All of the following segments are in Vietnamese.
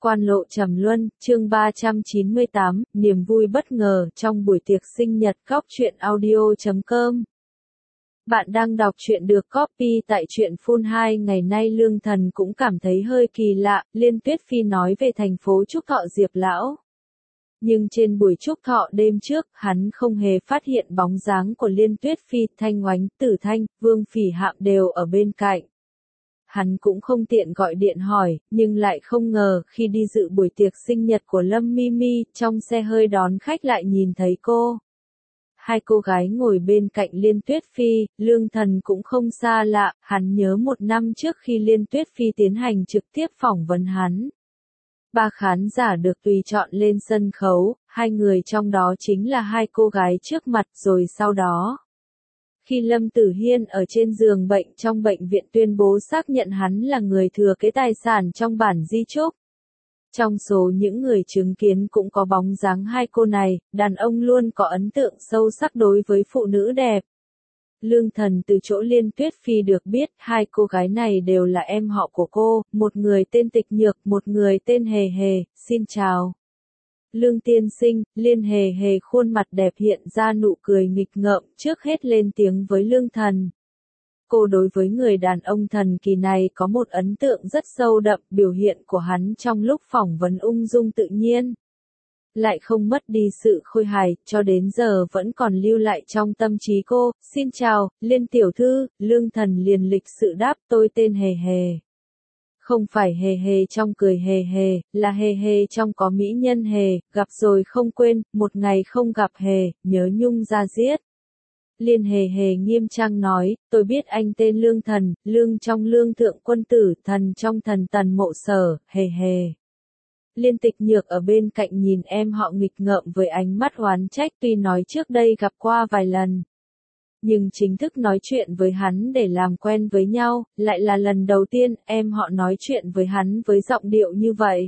Quan lộ trầm luân, chương 398, niềm vui bất ngờ trong buổi tiệc sinh nhật Góc Truyện Audio.com. Bạn đang đọc truyện được copy tại truyện Phun 2. Ngày nay Lương Thần cũng cảm thấy hơi kỳ lạ, Liên Tuyết Phi nói về thành phố chúc thọ Diệp Lão. Nhưng trên buổi chúc thọ đêm trước, hắn không hề phát hiện bóng dáng của Liên Tuyết Phi, Thanh Oánh, Tử Thanh, Vương Phỉ Hạm đều ở bên cạnh. Hắn cũng không tiện gọi điện hỏi, nhưng lại không ngờ khi đi dự buổi tiệc sinh nhật của Lâm Mimi, trong xe hơi đón khách lại nhìn thấy cô. Hai cô gái ngồi bên cạnh Liên Tuyết Phi, Lương Thần cũng không xa lạ, hắn nhớ một năm trước khi Liên Tuyết Phi tiến hành trực tiếp phỏng vấn hắn. 3 khán giả được tùy chọn lên sân khấu, 2 người trong đó chính là 2 cô gái trước mặt rồi sau đó. Khi Lâm Tử Hiên ở trên giường bệnh trong bệnh viện tuyên bố xác nhận hắn là người thừa kế tài sản trong bản di chúc. Trong số những người chứng kiến cũng có bóng dáng 2 cô này, đàn ông luôn có ấn tượng sâu sắc đối với phụ nữ đẹp. Lương Thần từ chỗ Liên Tuyết Phi được biết 2 cô gái này đều là em họ của cô, một người tên Tịch Nhược, một người tên Hề Hề, xin chào. Lương tiên sinh, Liên Hề Hề khuôn mặt đẹp hiện ra nụ cười nghịch ngợm, trước hết lên tiếng với Lương Thần. Cô đối với người đàn ông thần kỳ này có một ấn tượng rất sâu đậm, biểu hiện của hắn trong lúc phỏng vấn ung dung tự nhiên. Lại không mất đi sự khôi hài, cho đến giờ vẫn còn lưu lại trong tâm trí cô. Xin chào, Liên tiểu thư, Lương Thần liền lịch sự đáp, tôi tên Hề Hề. Không phải Hề Hề trong cười hề hề, là Hề Hề trong có mỹ nhân hề, gặp rồi không quên, một ngày không gặp Hề, nhớ nhung ra giết. Liên Hề Hề nghiêm trang nói, tôi biết anh tên Lương Thần, Lương trong Lương Thượng Quân Tử, Thần trong Thần Tần Mộ Sở, Hề Hề. Liên Tịch Nhược ở bên cạnh nhìn em họ nghịch ngợm với ánh mắt oán trách, tuy nói trước đây gặp qua vài lần. Nhưng chính thức nói chuyện với hắn để làm quen với nhau, lại là lần đầu tiên em họ nói chuyện với hắn với giọng điệu như vậy.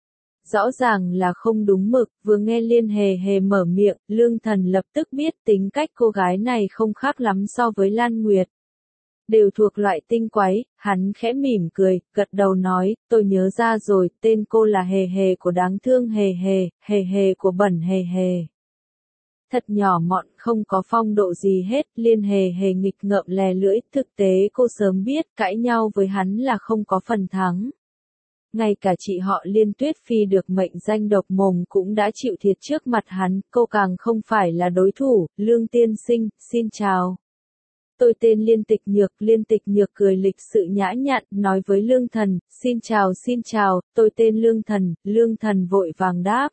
Rõ ràng là không đúng mực, vừa nghe Liên Hề Hề mở miệng, Lương Thần lập tức biết tính cách cô gái này không khác lắm so với Lan Nguyệt. Đều thuộc loại tinh quái, hắn khẽ mỉm cười, gật đầu nói, tôi nhớ ra rồi, tên cô là Hề Hề của đáng thương Hề Hề, Hề Hề của bẩn Hề Hề. Thật nhỏ mọn, không có phong độ gì hết, Liên Hề Hề nghịch ngợm lè lưỡi, thực tế cô sớm biết, cãi nhau với hắn là không có phần thắng. Ngay cả chị họ Liên Tuyết Phi được mệnh danh độc mồm cũng đã chịu thiệt trước mặt hắn, cô càng không phải là đối thủ. Lương tiên sinh, xin chào. Tôi tên Liên Tịch Nhược cười lịch sự nhã nhặn, nói với Lương Thần, xin chào, tôi tên Lương Thần vội vàng đáp.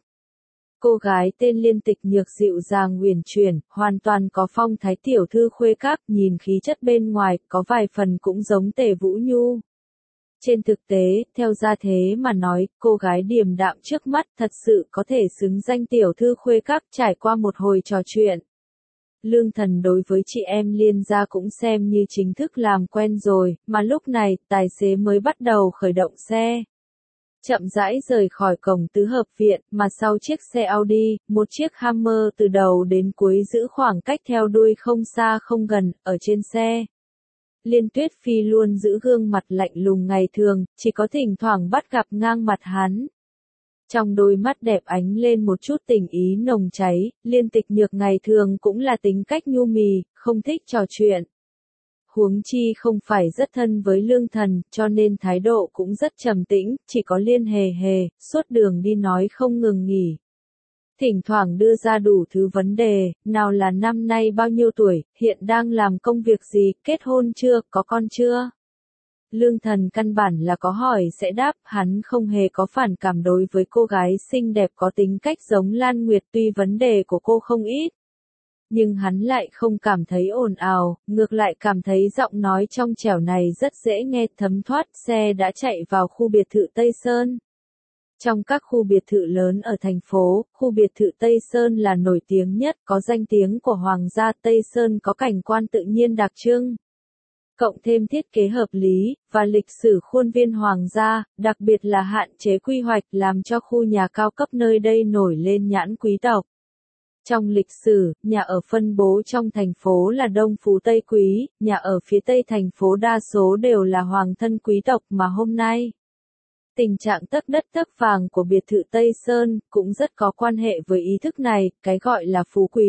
Cô gái tên Liên Tịch Nhược dịu dàng uyển chuyển, hoàn toàn có phong thái tiểu thư khuê các, nhìn khí chất bên ngoài, có vài phần cũng giống Tề Vũ Nhu. Trên thực tế, theo gia thế mà nói, cô gái điềm đạm trước mắt thật sự có thể xứng danh tiểu thư khuê các. Trải qua một hồi trò chuyện, Lương Thần đối với chị em Liên gia cũng xem như chính thức làm quen rồi, mà lúc này, tài xế mới bắt đầu khởi động xe. Chậm rãi rời khỏi cổng tứ hợp viện, mà sau chiếc xe Audi, một chiếc Hammer từ đầu đến cuối giữ khoảng cách theo đuôi không xa không gần, ở trên xe. Liên Tuyết Phi luôn giữ gương mặt lạnh lùng ngày thường, chỉ có thỉnh thoảng bắt gặp ngang mặt hắn. Trong đôi mắt đẹp ánh lên một chút tình ý nồng cháy, Liên Tịch Nhược ngày thường cũng là tính cách nhu mì, không thích trò chuyện. Huống chi không phải rất thân với Lương Thần, cho nên thái độ cũng rất trầm tĩnh, chỉ có Liên Hề Hề, suốt đường đi nói không ngừng nghỉ. Thỉnh thoảng đưa ra đủ thứ vấn đề, nào là năm nay bao nhiêu tuổi, hiện đang làm công việc gì, kết hôn chưa, có con chưa. Lương Thần căn bản là có hỏi sẽ đáp, hắn không hề có phản cảm đối với cô gái xinh đẹp có tính cách giống Lan Nguyệt, tuy vấn đề của cô không ít. Nhưng hắn lại không cảm thấy ồn ào, ngược lại cảm thấy giọng nói trong trẻo này rất dễ nghe thấm thoát. Xe đã chạy vào khu biệt thự Tây Sơn. Trong các khu biệt thự lớn ở thành phố, khu biệt thự Tây Sơn là nổi tiếng nhất, có danh tiếng của Hoàng gia. Tây Sơn có cảnh quan tự nhiên đặc trưng, cộng thêm thiết kế hợp lý, và lịch sử khuôn viên Hoàng gia, đặc biệt là hạn chế quy hoạch làm cho khu nhà cao cấp nơi đây nổi lên nhãn quý tộc. Trong lịch sử, nhà ở phân bố trong thành phố là Đông Phú Tây Quý, nhà ở phía Tây thành phố đa số đều là hoàng thân quý tộc mà hôm nay. Tình trạng tấc đất tấc vàng của biệt thự Tây Sơn cũng rất có quan hệ với ý thức này, cái gọi là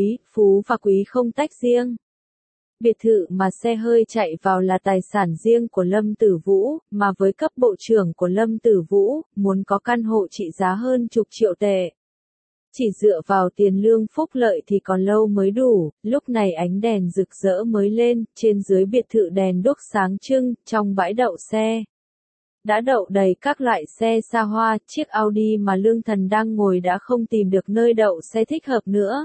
phú và quý không tách riêng. Biệt thự mà xe hơi chạy vào là tài sản riêng của Lâm Tử Vũ, mà với cấp bộ trưởng của Lâm Tử Vũ, muốn có căn hộ trị giá hơn chục triệu tệ. Chỉ dựa vào tiền lương phúc lợi thì còn lâu mới đủ, lúc này ánh đèn rực rỡ mới lên, trên dưới biệt thự đèn đuốc sáng trưng, trong bãi đậu xe đã đậu đầy các loại xe xa hoa, chiếc Audi mà Lương Thần đang ngồi đã không tìm được nơi đậu xe thích hợp nữa.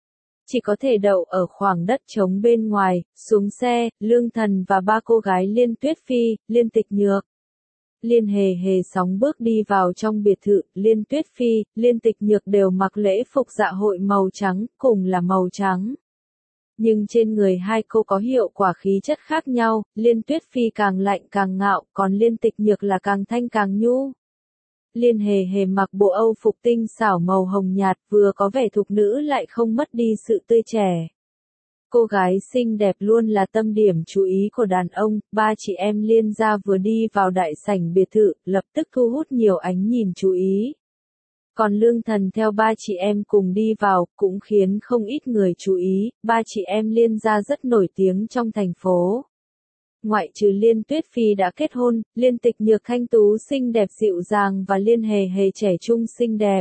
Chỉ có thể đậu ở khoảng đất trống bên ngoài, xuống xe, Lương Thần và ba cô gái Liên Tuyết Phi, Liên Tịch Nhược. Liên Hề Hề sóng bước đi vào trong biệt thự, Liên Tuyết Phi, Liên Tịch Nhược đều mặc lễ phục dạ hội màu trắng, cùng là màu trắng. Nhưng trên người hai cô có hiệu quả khí chất khác nhau, Liên Tuyết Phi càng lạnh càng ngạo, còn Liên Tịch Nhược là càng thanh càng nhu. Liên Hề Hề mặc bộ Âu phục tinh xảo màu hồng nhạt, vừa có vẻ thục nữ lại không mất đi sự tươi trẻ. Cô gái xinh đẹp luôn là tâm điểm chú ý của đàn ông, ba chị em Liên gia vừa đi vào đại sảnh biệt thự, lập tức thu hút nhiều ánh nhìn chú ý. Còn Lương Thần theo ba chị em cùng đi vào, cũng khiến không ít người chú ý, ba chị em Liên gia rất nổi tiếng trong thành phố. Ngoại trừ Liên Tuyết Phi đã kết hôn, Liên Tịch Nhược thanh tú xinh đẹp dịu dàng và Liên Hề Hề trẻ trung xinh đẹp,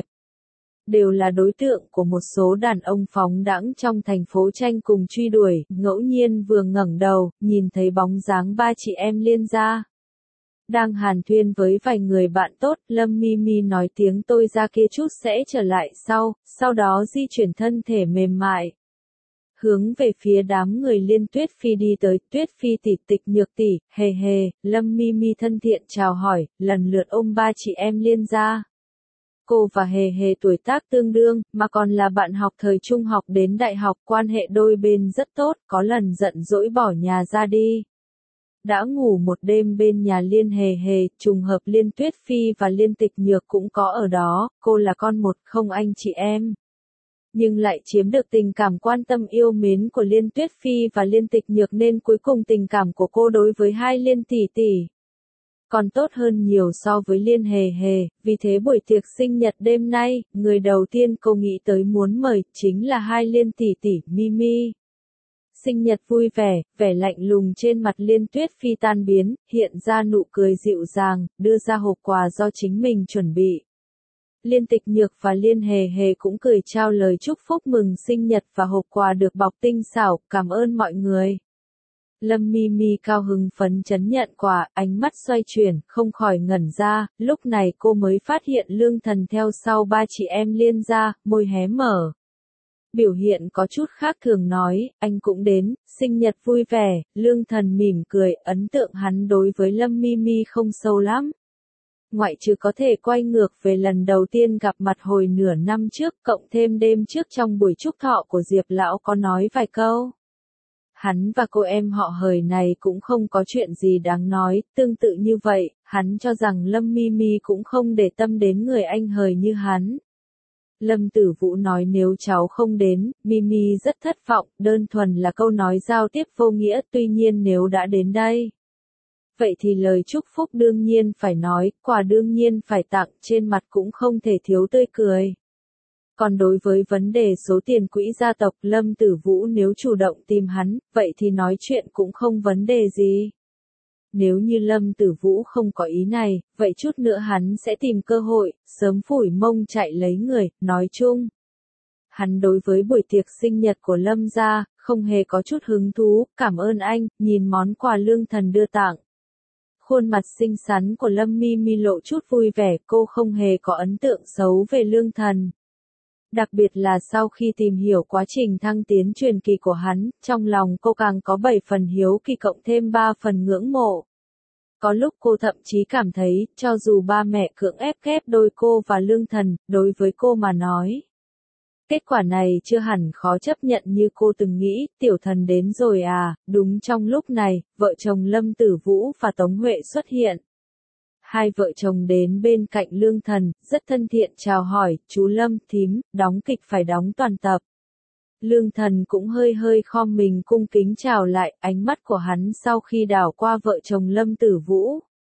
đều là đối tượng của một số đàn ông phóng đãng trong thành phố tranh cùng truy đuổi, ngẫu nhiên vừa ngẩng đầu, nhìn thấy bóng dáng ba chị em Liên gia. Đang hàn thuyên với vài người bạn tốt, Lâm Mimi nói tiếng tôi ra kia chút sẽ trở lại sau đó di chuyển thân thể mềm mại. Hướng về phía đám người Liên Tuyết Phi đi tới, Tuyết Phi tỷ, Tịch Nhược tỷ, Hề Hề, Lâm Mimi thân thiện chào hỏi, lần lượt ôm ba chị em Liên gia. Cô và Hề Hề tuổi tác tương đương, mà còn là bạn học thời trung học đến đại học, quan hệ đôi bên rất tốt, có lần giận dỗi bỏ nhà ra đi. Đã ngủ một đêm bên nhà Liên Hề Hề, trùng hợp Liên Tuyết Phi và Liên Tịch Nhược cũng có ở đó, cô là con một không anh chị em. Nhưng lại chiếm được tình cảm quan tâm yêu mến của Liên Tuyết Phi và Liên Tịch Nhược nên cuối cùng tình cảm của cô đối với hai Liên tỷ tỷ còn tốt hơn nhiều so với Liên Hề Hề, vì thế buổi tiệc sinh nhật đêm nay, người đầu tiên cô nghĩ tới muốn mời chính là hai Liên tỷ tỷ, Mimi. Sinh nhật vui vẻ, vẻ lạnh lùng trên mặt Liên Tuyết Phi tan biến, hiện ra nụ cười dịu dàng, đưa ra hộp quà do chính mình chuẩn bị. Liên Tịch Nhược và Liên Hề Hề cũng cười trao lời chúc phúc mừng sinh nhật và hộp quà được bọc tinh xảo, cảm ơn mọi người. Lâm Mimi cao hứng phấn chấn nhận quà, ánh mắt xoay chuyển, không khỏi ngẩn ra, lúc này cô mới phát hiện Lương Thần theo sau ba chị em Liên gia, môi hé mở. Biểu hiện có chút khác thường nói, anh cũng đến, sinh nhật vui vẻ, Lương Thần mỉm cười, ấn tượng hắn đối với Lâm Mimi không sâu lắm. Ngoại trừ có thể quay ngược về lần đầu tiên gặp mặt hồi nửa năm trước, cộng thêm đêm trước trong buổi chúc thọ của Diệp Lão có nói vài câu. Hắn và cô em họ Hời này cũng không có chuyện gì đáng nói, tương tự như vậy, hắn cho rằng Lâm Mimi cũng không để tâm đến người anh Hời như hắn. Lâm Tử Vũ nói nếu cháu không đến, Mimi rất thất vọng, đơn thuần là câu nói giao tiếp vô nghĩa, tuy nhiên nếu đã đến đây. Vậy thì lời chúc phúc đương nhiên phải nói, quà đương nhiên phải tặng, trên mặt cũng không thể thiếu tươi cười. Còn đối với vấn đề số tiền quỹ gia tộc Lâm Tử Vũ nếu chủ động tìm hắn, vậy thì nói chuyện cũng không vấn đề gì. Nếu như Lâm Tử Vũ không có ý này, vậy chút nữa hắn sẽ tìm cơ hội, sớm phủi mông chạy lấy người, nói chung. Hắn đối với buổi tiệc sinh nhật của Lâm gia, không hề có chút hứng thú, cảm ơn anh, nhìn món quà Lương Thần đưa tặng. Khuôn mặt xinh xắn của Lâm Mimi lộ chút vui vẻ, cô không hề có ấn tượng xấu về Lương Thần. Đặc biệt là sau khi tìm hiểu quá trình thăng tiến truyền kỳ của hắn, trong lòng cô càng có 7 phần hiếu kỳ cộng thêm 3 phần ngưỡng mộ. Có lúc cô thậm chí cảm thấy, cho dù ba mẹ cưỡng ép ghép đôi cô và Lương Thần, đối với cô mà nói. Kết quả này chưa hẳn khó chấp nhận như cô từng nghĩ, tiểu thần đến rồi à, đúng trong lúc này, vợ chồng Lâm Tử Vũ và Tống Huệ xuất hiện. Hai vợ chồng đến bên cạnh Lương Thần, rất thân thiện chào hỏi, chú Lâm, thím, đóng kịch phải đóng toàn tập. Lương Thần cũng hơi khom mình cung kính chào lại, ánh mắt của hắn sau khi đảo qua vợ chồng Lâm Tử Vũ.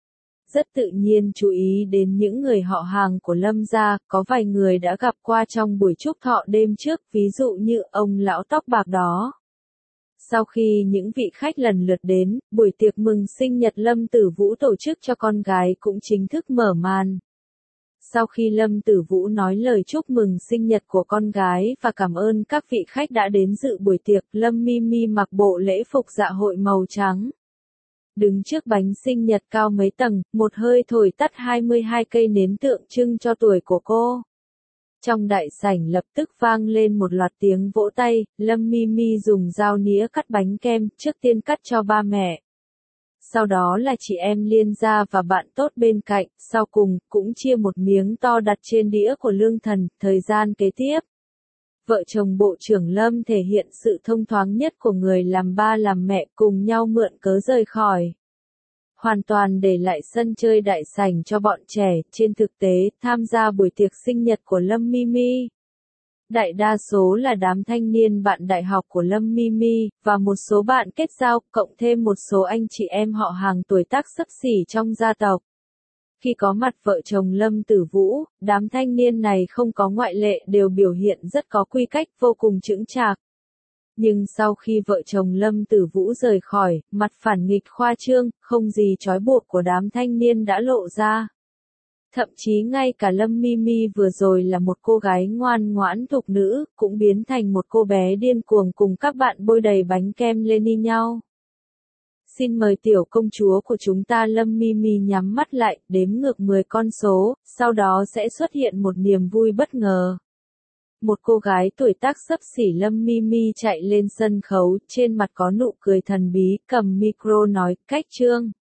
rất tự nhiên chú ý đến những người họ hàng của Lâm gia, có vài người đã gặp qua trong buổi chúc thọ đêm trước, ví dụ như ông lão tóc bạc đó. Sau khi những vị khách lần lượt đến, buổi tiệc mừng sinh nhật Lâm Tử Vũ tổ chức cho con gái cũng chính thức mở màn. Sau khi Lâm Tử Vũ nói lời chúc mừng sinh nhật của con gái và cảm ơn các vị khách đã đến dự buổi tiệc, Lâm Mimi mặc bộ lễ phục dạ hội màu trắng. Đứng trước bánh sinh nhật cao mấy tầng, một hơi thổi tắt 22 cây nến tượng trưng cho tuổi của cô. Trong đại sảnh lập tức vang lên một loạt tiếng vỗ tay, Lâm Mimi dùng dao nĩa cắt bánh kem, trước tiên cắt cho ba mẹ. Sau đó là chị em Liên gia và bạn tốt bên cạnh, sau cùng, cũng chia một miếng to đặt trên đĩa của Lương Thần. Thời gian kế tiếp, vợ chồng Bộ trưởng Lâm thể hiện sự thông thoáng nhất của người làm ba làm mẹ, cùng nhau mượn cớ rời khỏi. Hoàn toàn để lại sân chơi đại sảnh cho bọn trẻ. Trên thực tế, tham gia buổi tiệc sinh nhật của Lâm Mimi, đại đa số là đám thanh niên bạn đại học của Lâm Mimi, và một số bạn kết giao, cộng thêm một số anh chị em họ hàng tuổi tác xấp xỉ trong gia tộc. Khi có mặt vợ chồng Lâm Tử Vũ, đám thanh niên này không có ngoại lệ đều biểu hiện rất có quy cách, vô cùng chững chạc. Nhưng sau khi vợ chồng Lâm Tử Vũ rời khỏi, mặt phản nghịch khoa trương, không gì trói buộc của đám thanh niên đã lộ ra. Thậm chí ngay cả Lâm Mimi vừa rồi là một cô gái ngoan ngoãn thục nữ, cũng biến thành một cô bé điên cuồng cùng các bạn bôi đầy bánh kem lên y nhau. Xin mời tiểu công chúa của chúng ta. Lâm Mimi nhắm mắt lại, đếm ngược 10 con số, sau đó sẽ xuất hiện một niềm vui bất ngờ. Một cô gái tuổi tác xấp xỉ Lâm Mimi chạy lên sân khấu, trên mặt có nụ cười thần bí, cầm micro nói, cách chương.